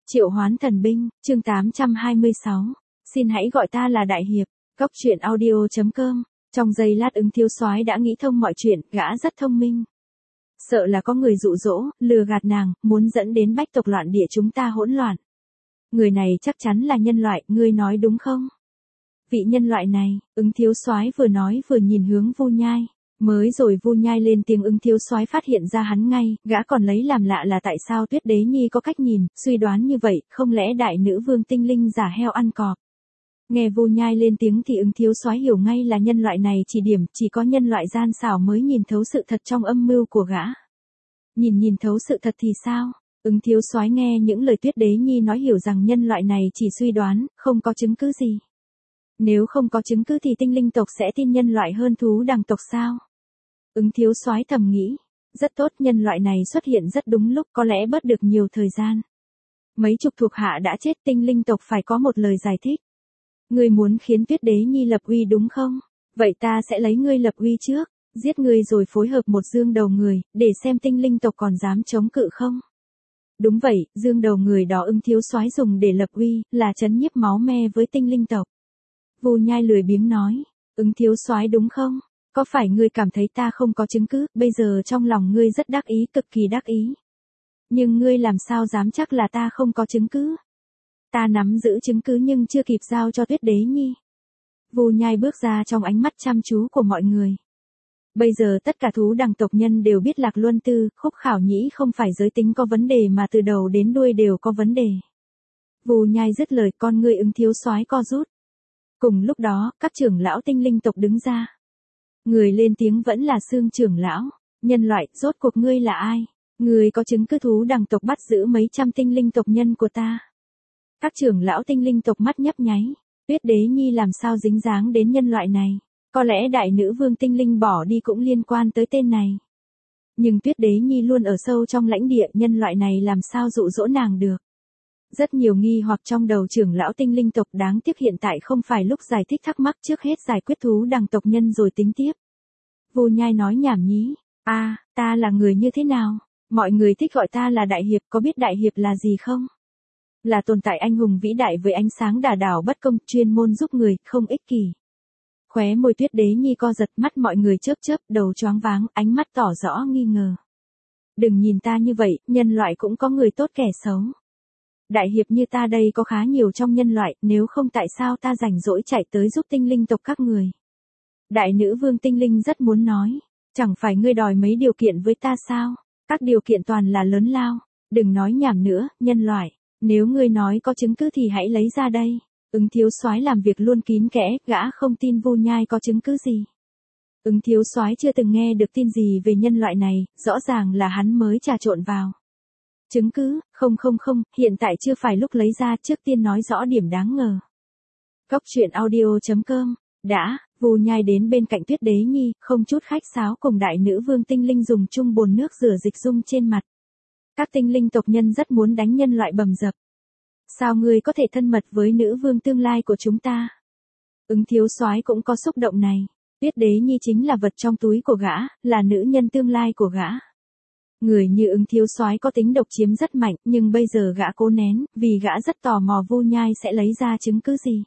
Triệu Hoán Thần Binh, chương 826. Xin hãy gọi ta là Đại Hiệp. Góc truyện audio.com. Trong giây lát Ứng Thiếu Soái đã nghĩ thông mọi chuyện, gã rất thông minh. Sợ là có người dụ dỗ, lừa gạt nàng, muốn dẫn đến bách tộc loạn địa chúng ta hỗn loạn. Người này chắc chắn là nhân loại, ngươi nói đúng không? Vị nhân loại này, Ứng Thiếu Soái vừa nói vừa nhìn hướng Vu Nhai. Mới rồi Vu Nhai lên tiếng Ứng Thiếu Soái phát hiện ra hắn ngay, gã còn lấy làm lạ là tại sao Tuyết Đế Nhi có cách nhìn, suy đoán như vậy, không lẽ đại nữ vương tinh linh giả heo ăn cọp. Nghe Vu Nhai lên tiếng thì Ứng Thiếu Soái hiểu ngay là nhân loại này chỉ điểm, chỉ có nhân loại gian xảo mới nhìn thấu sự thật trong âm mưu của gã. Nhìn thấu sự thật thì sao? Ứng Thiếu Soái nghe những lời Tuyết Đế Nhi nói hiểu rằng nhân loại này chỉ suy đoán, không có chứng cứ gì. Nếu không có chứng cứ thì tinh linh tộc sẽ tin nhân loại hơn thú đằng tộc sao? Ứng Thiếu Soái thầm nghĩ, rất tốt, nhân loại này xuất hiện rất đúng lúc, có lẽ bớt được nhiều thời gian. Mấy chục thuộc hạ đã chết, tinh linh tộc phải có một lời giải thích. Ngươi muốn khiến Tuyết Đế Nhi lập uy đúng không? Vậy ta sẽ lấy ngươi lập uy trước, giết ngươi rồi phối hợp một dương đầu người, để xem tinh linh tộc còn dám chống cự không? Đúng vậy, dương đầu người đó Ứng Thiếu Soái dùng để lập uy, là trấn nhiếp máu me với tinh linh tộc. Vu Nhai lười biếng nói, Ứng Thiếu Soái đúng không? Có phải ngươi cảm thấy ta không có chứng cứ, bây giờ trong lòng ngươi rất đắc ý, cực kỳ đắc ý. Nhưng ngươi làm sao dám chắc là ta không có chứng cứ? Ta nắm giữ chứng cứ nhưng chưa kịp giao cho Tuyết Đế Nhi. Vu Nhai bước ra trong ánh mắt chăm chú của mọi người. Bây giờ tất cả thú đằng tộc nhân đều biết Lạc Luân Tư, Khúc Khảo Nhĩ không phải giới tính có vấn đề mà từ đầu đến đuôi đều có vấn đề. Vu Nhai dứt lời, con ngươi Ứng Thiếu Soái co rút. Cùng lúc đó, các trưởng lão tinh linh tộc đứng ra. Người lên tiếng vẫn là Xương trưởng lão. Nhân loại, rốt cuộc ngươi là ai? Ngươi có chứng cứ thú đằng tộc bắt giữ mấy trăm tinh linh tộc nhân của ta? Các trưởng lão tinh linh tộc mắt nhấp nháy. Tuyết Đế Nhi làm sao dính dáng đến nhân loại này? Có lẽ đại nữ vương tinh linh bỏ đi cũng liên quan tới tên này. Nhưng Tuyết Đế Nhi luôn ở sâu trong lãnh địa, nhân loại này làm sao dụ dỗ nàng được? Rất nhiều nghi hoặc trong đầu trưởng lão tinh linh tộc, đáng tiếc hiện tại không phải lúc giải thích thắc mắc, trước hết giải quyết thú đằng tộc nhân rồi tính tiếp. Vu Nhai nói nhảm nhí, ta là người như thế nào? Mọi người thích gọi ta là Đại Hiệp, có biết Đại Hiệp là gì không? Là tồn tại anh hùng vĩ đại với ánh sáng đả đảo bất công, chuyên môn giúp người, không ích kỷ. Khóe môi Tuyết Đế Nhi co giật, mắt mọi người chớp chớp, đầu choáng váng, ánh mắt tỏ rõ nghi ngờ. Đừng nhìn ta như vậy, nhân loại cũng có người tốt kẻ xấu. Đại hiệp như ta đây có khá nhiều trong nhân loại, nếu không tại sao ta rảnh rỗi chạy tới giúp tinh linh tộc các người. Đại nữ vương tinh linh rất muốn nói, chẳng phải ngươi đòi mấy điều kiện với ta sao? Các điều kiện toàn là lớn lao, đừng nói nhảm nữa, nhân loại, nếu ngươi nói có chứng cứ thì hãy lấy ra đây. Ứng Thiếu Soái làm việc luôn kín kẽ, gã không tin Vu Nhai có chứng cứ gì. Ứng Thiếu Soái chưa từng nghe được tin gì về nhân loại này, rõ ràng là hắn mới trà trộn vào. Chứng cứ, không, hiện tại chưa phải lúc lấy ra, trước tiên nói rõ điểm đáng ngờ. Góc truyện audio.com. Vu Nhai đến bên cạnh Tuyết Đế Nhi, không chút khách sáo cùng đại nữ vương tinh linh dùng chung bồn nước rửa dịch dung trên mặt. Các tinh linh tộc nhân rất muốn đánh nhân loại bầm dập. Sao ngươi có thể thân mật với nữ vương tương lai của chúng ta? Ứng Thiếu Soái cũng có xúc động này. Tuyết Đế Nhi chính là vật trong túi của gã, là nữ nhân tương lai của gã. Người như Ứng Thiếu Soái có tính độc chiếm rất mạnh, nhưng bây giờ gã cố nén, vì gã rất tò mò Vu Nhai sẽ lấy ra chứng cứ gì.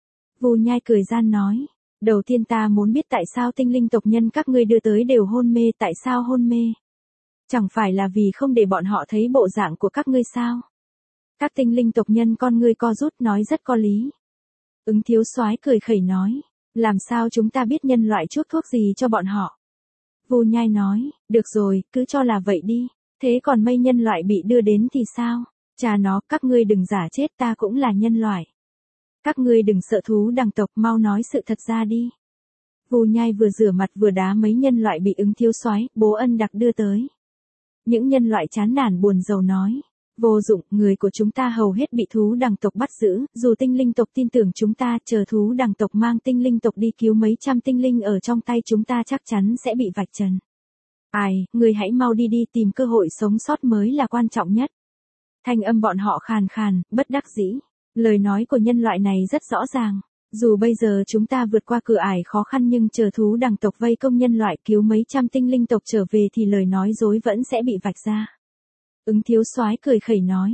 Vu Nhai cười gian nói, đầu tiên ta muốn biết tại sao tinh linh tộc nhân các ngươi đưa tới đều hôn mê, tại sao hôn mê? Chẳng phải là vì không để bọn họ thấy bộ dạng của các ngươi sao? Các tinh linh tộc nhân con ngươi co rút, nói rất có lý. Ứng Thiếu Soái cười khẩy nói, làm sao chúng ta biết nhân loại chuốc thuốc gì cho bọn họ? Vu Nhai nói, được rồi, cứ cho là vậy đi, thế còn mây nhân loại bị đưa đến thì sao? Cha nó, các ngươi đừng giả chết, ta cũng là nhân loại. Các ngươi đừng sợ thú đằng tộc, mau nói sự thật ra đi. Vu Nhai vừa rửa mặt vừa đá mấy nhân loại bị Ứng Thiếu Soái, Bố Ân Đặc đưa tới. Những nhân loại chán nản buồn rầu nói, vô dụng, người của chúng ta hầu hết bị thú đằng tộc bắt giữ, dù tinh linh tộc tin tưởng chúng ta, chờ thú đằng tộc mang tinh linh tộc đi cứu mấy trăm tinh linh ở trong tay chúng ta chắc chắn sẽ bị vạch trần. Ai, người hãy mau đi đi, tìm cơ hội sống sót mới là quan trọng nhất. Thanh âm bọn họ khàn khàn, bất đắc dĩ. Lời nói của nhân loại này rất rõ ràng. Dù bây giờ chúng ta vượt qua cửa ải khó khăn nhưng chờ thú đằng tộc vây công nhân loại cứu mấy trăm tinh linh tộc trở về thì lời nói dối vẫn sẽ bị vạch ra. Ứng Thiếu Soái cười khẩy nói,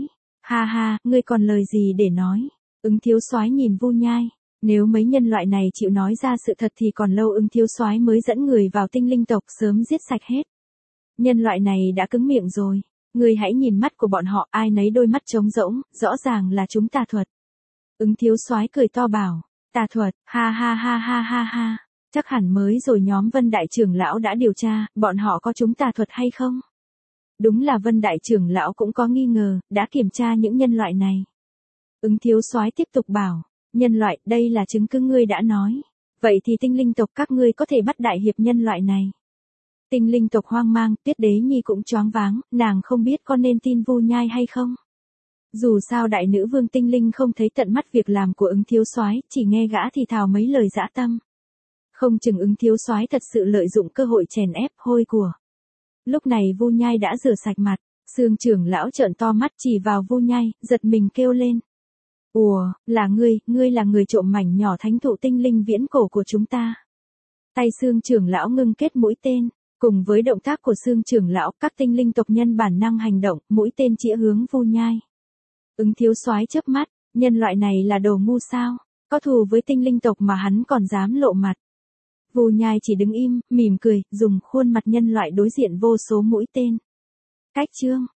Ha ha, ngươi còn lời gì để nói? Ứng thiếu soái nhìn Vu Nhai. Nếu mấy nhân loại này chịu nói ra sự thật thì còn lâu Ứng thiếu soái mới dẫn người vào tinh linh tộc sớm giết sạch hết. Nhân loại này đã cứng miệng rồi. Ngươi hãy nhìn mắt của bọn họ, ai nấy đôi mắt trống rỗng, rõ ràng là chúng tà thuật. Ứng thiếu soái cười to bảo, tà thuật, ha ha ha ha ha ha. Chắc hẳn mới rồi nhóm Vân Đại trưởng lão đã điều tra, bọn họ có chúng tà thuật hay không? Đúng là Vân Đại trưởng lão cũng có nghi ngờ, đã kiểm tra những nhân loại này. Ứng thiếu soái tiếp tục bảo, nhân loại, đây là chứng cứ ngươi đã nói. Vậy thì tinh linh tộc các ngươi có thể bắt đại hiệp nhân loại này. Tinh linh tộc hoang mang, Tuyết Đế Nhi cũng choáng váng, nàng không biết có nên tin Vu Nhai hay không. Dù sao đại nữ vương tinh linh không thấy tận mắt việc làm của Ứng thiếu soái, chỉ nghe gã thì thào mấy lời dã tâm. Không chừng Ứng thiếu soái thật sự lợi dụng cơ hội chèn ép hôi của. Lúc này Vu Nhai đã rửa sạch mặt, Sương trưởng lão trợn to mắt chỉ vào Vu Nhai, giật mình kêu lên. Ủa, là ngươi là người trộm mảnh nhỏ thánh thụ tinh linh viễn cổ của chúng ta. Tay Sương trưởng lão ngưng kết mũi tên, cùng với động tác của Sương trưởng lão, các tinh linh tộc nhân bản năng hành động, mũi tên chĩa hướng Vu Nhai. Ứng thiếu soái chớp mắt, nhân loại này là đồ ngu sao, có thù với tinh linh tộc mà hắn còn dám lộ mặt. Vu Nhai chỉ đứng im, mỉm cười, dùng khuôn mặt nhân loại đối diện vô số mũi tên. Cách chương